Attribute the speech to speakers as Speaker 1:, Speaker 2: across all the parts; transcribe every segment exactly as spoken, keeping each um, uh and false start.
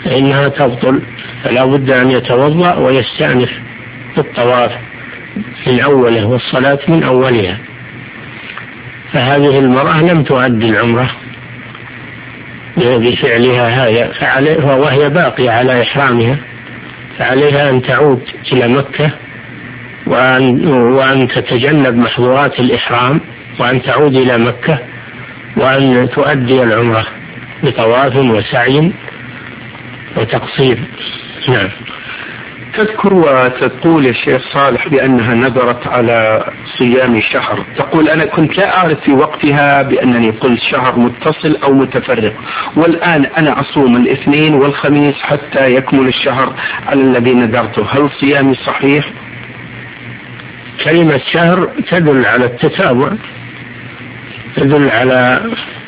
Speaker 1: فإنها تبطل، فلا بد أن يتوضأ ويستأنف الطواف من أوله والصلاة من أولها. فهذه المرأة لم تؤدي العمرة بفعلها هذا، وهي باقية على إحرامها، فعليها أن تعود إلى مكة وأن, وأن تتجنب محظورات الإحرام، وأن تعود إلى مكة وأن تؤدي العمرة بطواف وسعي وتقصير. نعم.
Speaker 2: تذكر وتقول يا شيخ صالح بأنها نذرت على صيام شهر، تقول أنا كنت لا أعرف في وقتها بأنني قلت شهر متصل أو متفرق، والآن أنا أصوم الاثنين والخميس حتى يكمل الشهر على الذي نذرته، هل صيامي صحيح؟
Speaker 1: كلمة شهر تدل على التتابع، تدل على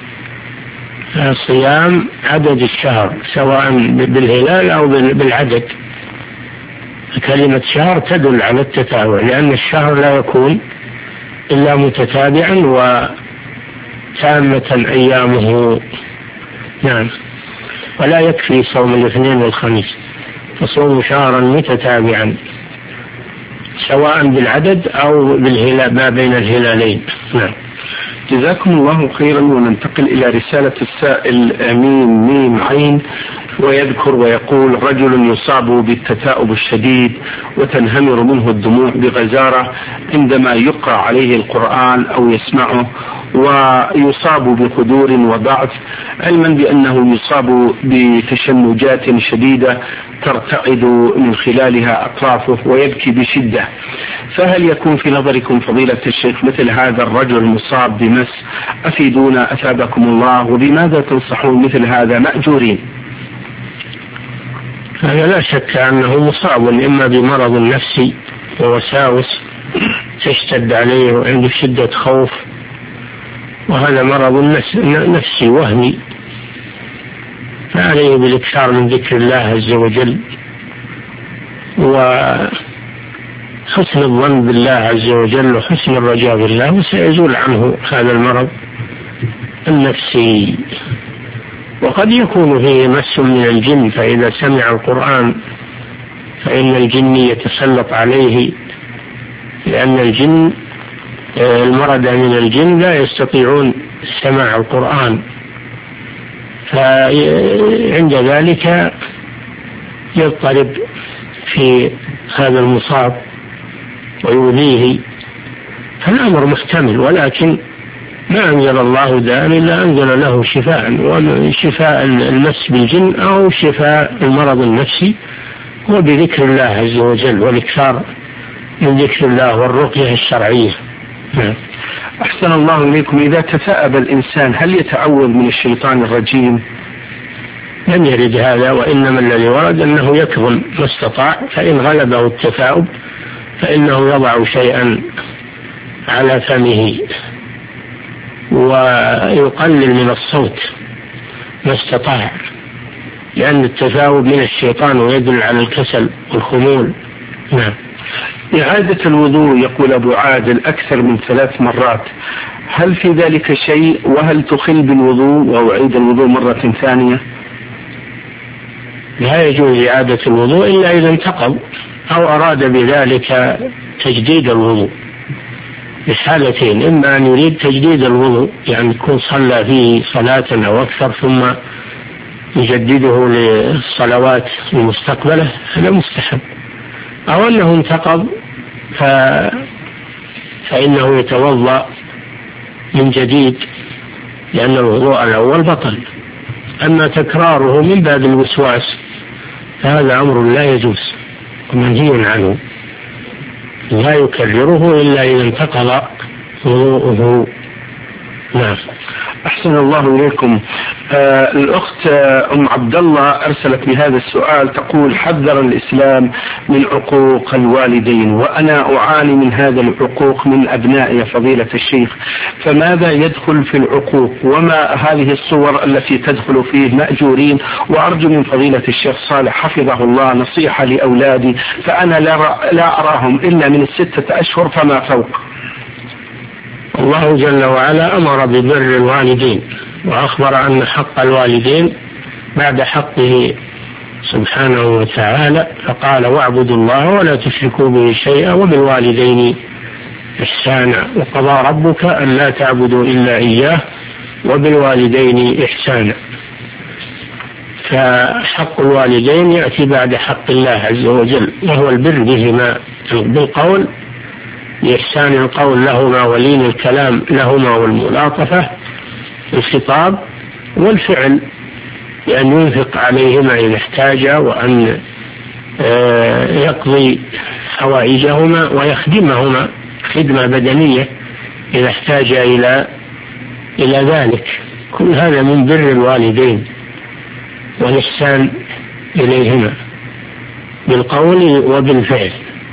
Speaker 1: صيام عدد الشهر سواء بالهلال أو بالعدد. كلمة شهر تدل على التتابع، لأن الشهر لا يكون إلا متتابعا وتامة أيامه. نعم. ولا يكفي صوم الاثنين والخميس، فصوم شهرا متتابعا سواء بالعدد أو بالهلال ما بين الهلالين. نعم.
Speaker 2: جزاكم الله خيرا. وننتقل إلى رسالة السائل ميم ميم عين، ويذكر ويقول رجل يصاب بالتثاؤب الشديد وتنهمر منه الدموع بغزارة عندما يقرأ عليه القرآن أو يسمعه، ويصاب بقدور وضعف، علما بأنه يصاب بتشنجات شديدة ترتعد من خلالها أطرافه ويبكي بشدة، فهل يكون في نظركم فضيلة الشيخ مثل هذا الرجل المصاب بمس؟ أفيدونا أثابكم الله، وبماذا تنصحون مثل هذا مأجورين؟
Speaker 1: هذا لا شك أنه مصاب إما بمرض نفسي ووساوس تشتد عليه وعنده شدة خوف، وهذا مرض نفسي وهمي، فعليه بالإكثار من ذكر الله عز وجل وحسن الظن بالله عز وجل وحسن الرجاء بالله، وسيزول عنه هذا المرض النفسي. وقد يكون فيه مس من الجن، فإذا سمع القرآن فإن الجن يتسلط عليه، لأن الجن المرضى من الجن لا يستطيعون سماع القرآن، فعند ذلك يضطرب في هذا المصاب ويؤذيه، فالأمر محتمل، ولكن ما أنزل الله داء إلا أنزل له شفاء، وشفاء المس بالجن أو شفاء المرض النفسي هو بذكر الله عز وجل والإكثار من ذكر الله والرقية الشرعية.
Speaker 2: أحسن الله إليكم. إذا تثاءب الإنسان هل يتعوذ من الشيطان الرجيم؟
Speaker 1: لم يرد هذا، وإنما الذي ورد أنه يكظم ما استطاع، فإن غلبه التثاؤب فإنه يضع شيئا على فمه ويقلل من الصوت ما استطاع، لأن التثاؤب من الشيطان ويدل على الكسل والخمول. نعم.
Speaker 2: إعادة الوضوء يقول أبو عادل أكثر من ثلاث مرات، هل في ذلك شيء؟ وهل تخل بالوضوء وأعيد الوضوء مرة ثانية؟
Speaker 1: لا يجوز إعادة الوضوء إلا إذا انتقض أو أراد بذلك تجديد الوضوء، بحالتين: إما أن يريد تجديد الوضوء يعني يكون صلى فيه صلاة أو أكثر ثم يجدده للصلوات المستقبلة، هذا مستحب، أو أنه انتقض ف... فإنه يتوضأ من جديد لأن الوضوء الأول بطل. أما تكراره من باب الوسواس فهذا أمر لا يجوز ومنهي عنه، لا يكرره إلا إذا انتقض وضوءه. نعم.
Speaker 2: أحسن الله إليكم. آه الأخت أم عبد الله أرسلت بهذا السؤال، تقول حذر الإسلام من عقوق الوالدين، وأنا أعاني من هذا العقوق من أبنائي فضيلة الشيخ، فماذا يدخل في العقوق وما هذه الصور التي تدخل فيه مأجورين؟ وأرجو من فضيلة الشيخ صالح حفظه الله نصيحة لأولادي، فأنا لا, لا أراهم إلا من الستة أشهر فما فوق.
Speaker 1: الله جل وعلا أمر ببر الوالدين، وأخبر أن حق الوالدين بعد حقه سبحانه وتعالى، فقال واعبدوا الله ولا تشركوا به شيئا وبالوالدين إحسانا، وقضى ربك أن لا تعبدوا إلا إياه وبالوالدين إحسانا. فحق الوالدين يأتي بعد حق الله عز وجل، وهو البر بهما بالقول بإحسان القول لهما ولين الكلام لهما والملاطفة في الخطاب، والفعل بأن ينفق عليهما إذا احتاجا، وأن يقضي حوائجهما ويخدمهما خدمة بدنية إذا احتاج إلى إلى ذلك. كل هذا من بر الوالدين والإحسان إليهما بالقول وبالفعل.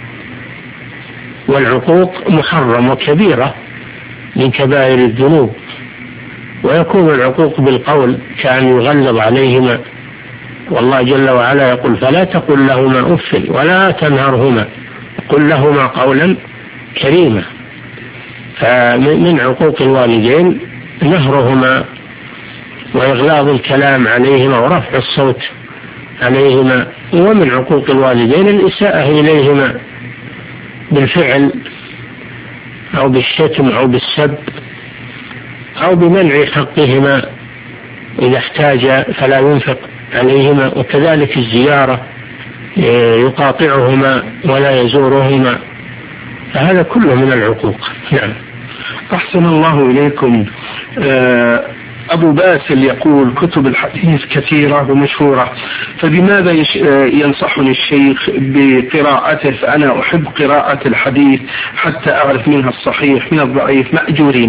Speaker 1: والعقوق محرم وكبيرة من كبائر الذنوب، ويكون العقوق بالقول كأن يغلظ عليهما، والله جل وعلا يقول فلا تقل لهما أف ولا تنهرهما قل لهما قولا كريما. فمن عقوق الوالدين نهرهما وإغلاظ الكلام عليهما ورفع الصوت عليهما، ومن عقوق الوالدين الإساءة إليهما بالفعل أو بالشتم أو بالسب أو بمنع حقهما إذا احتاج فلا ينفق عليهما، وكذلك الزيارة يقاطعهما ولا يزورهما، فهذا كله من العقوق. نعم.
Speaker 2: أحسن الله إليكم. أبو باسل يقول كتب الحديث كثيرة ومشهورة، فبماذا ينصحني الشيخ بقراءته؟ فأنا أحب قراءة الحديث حتى أعرف منها الصحيح من الضعيف مأجورين.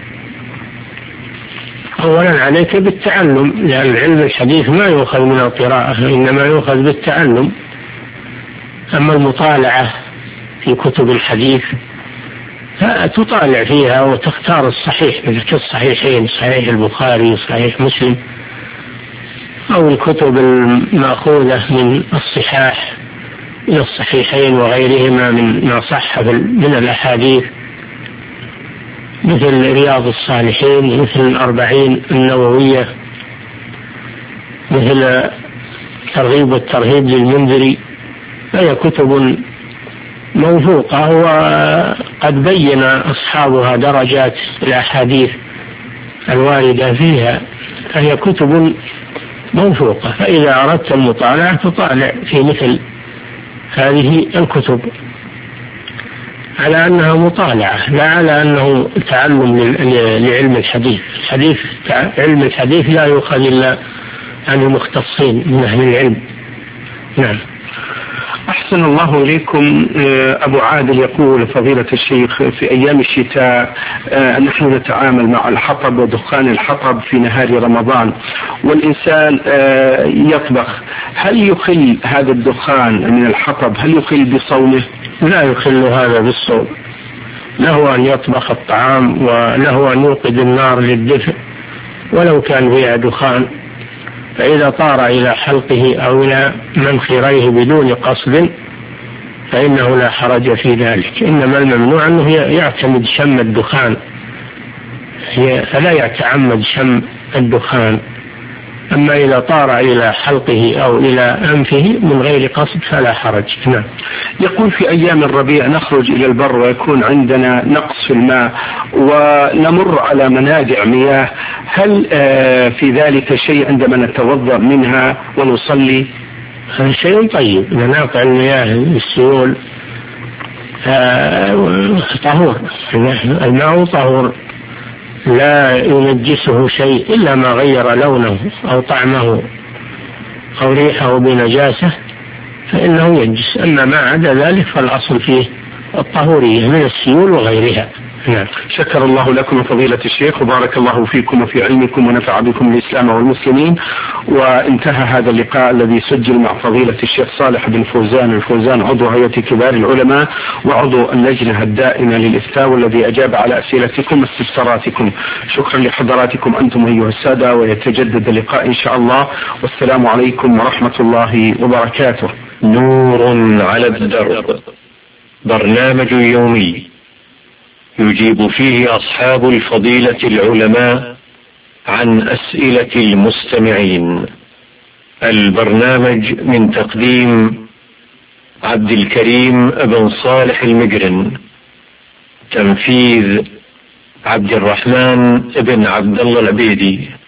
Speaker 1: أولا عليك بالتعلم، لأن علم الحديث ما يؤخذ من القراءة، إنما يؤخذ بالتعلم. أما المطالعة في كتب الحديث فتطالع فيها وتختار الصحيح، مثل كالصحيحين، صحيح البخاري، صحيح مسلم، أو الكتب المأخوذة من الصحاح إلى الصحيحين وغيرهما من ما صح من الأحاديث، مثل رياض الصالحين، مثل الأربعين النووية، مثل ترغيب والترهيب للمنذري، فهي كتب موثوقة وقد بين أصحابها درجات الأحاديث الواردة فيها، فهي كتب موثوقة. فإذا أردت المطالعة تطالع في مثل هذه الكتب على أنها مطالعة، لا على أنه تعلم لعلم الحديث. الحديث علم الحديث لا يؤخذ إلا عن المختصين من أهل العلم. نعم.
Speaker 2: أحسن الله إليكم. أبو عادل يقول فضيلة الشيخ في أيام الشتاء نحن نتعامل مع الحطب ودخان الحطب في نهار رمضان، والإنسان يطبخ، هل يخل هذا الدخان من الحطب هل يخل بصومه؟
Speaker 1: لا يخل هذا بالصوم، له أن يطبخ الطعام وله أن يوقد النار للدفء ولو كان فيها دخان، فإذا طار إلى حلقه أو إلى منخريه بدون قصد فإنه لا حرج في ذلك. إنما الممنوع أنه يعتمد شم الدخان، فلا يتعمد شم الدخان. أما إذا طار إلى حلقه أو إلى أنفه من غير قصد فلا حرج. نعم.
Speaker 2: يقول في أيام الربيع نخرج إلى البر ويكون عندنا نقص في الماء ونمر على منابع مياه، هل في ذلك شيء عندما نتوضأ منها ونصلي؟
Speaker 1: هذا شيء طيب، منابع المياه السيول طهور، الماء طهور لا ينجسه شيء إلا ما غير لونه أو طعمه أو ريحه بنجاسة فإنه ينجس، أما ما عدا ذلك فالأصل فيه الطهورية من السيول وغيرها. نعم.
Speaker 2: شكر الله لكم فضيلة الشيخ وبارك الله فيكم وفي علمكم ونفع بكم الإسلام والمسلمين. وانتهى هذا اللقاء الذي سجل مع فضيلة الشيخ صالح بن فوزان الفوزان عضو هيئة كبار العلماء وعضو اللجنة الدائمة للإفتاء، والذي أجاب على أسئلتكم واستفساراتكم. شكرا لحضراتكم أنتم أيها السادة، ويتجدد اللقاء إن شاء الله، والسلام عليكم ورحمة الله وبركاته.
Speaker 3: نور على الدرب، برنامج يومي يجيب فيه أصحاب الفضيلة العلماء عن أسئلة المستمعين. البرنامج من تقديم عبد الكريم بن صالح المجرن، تنفيذ عبد الرحمن بن عبد الله العبيدي.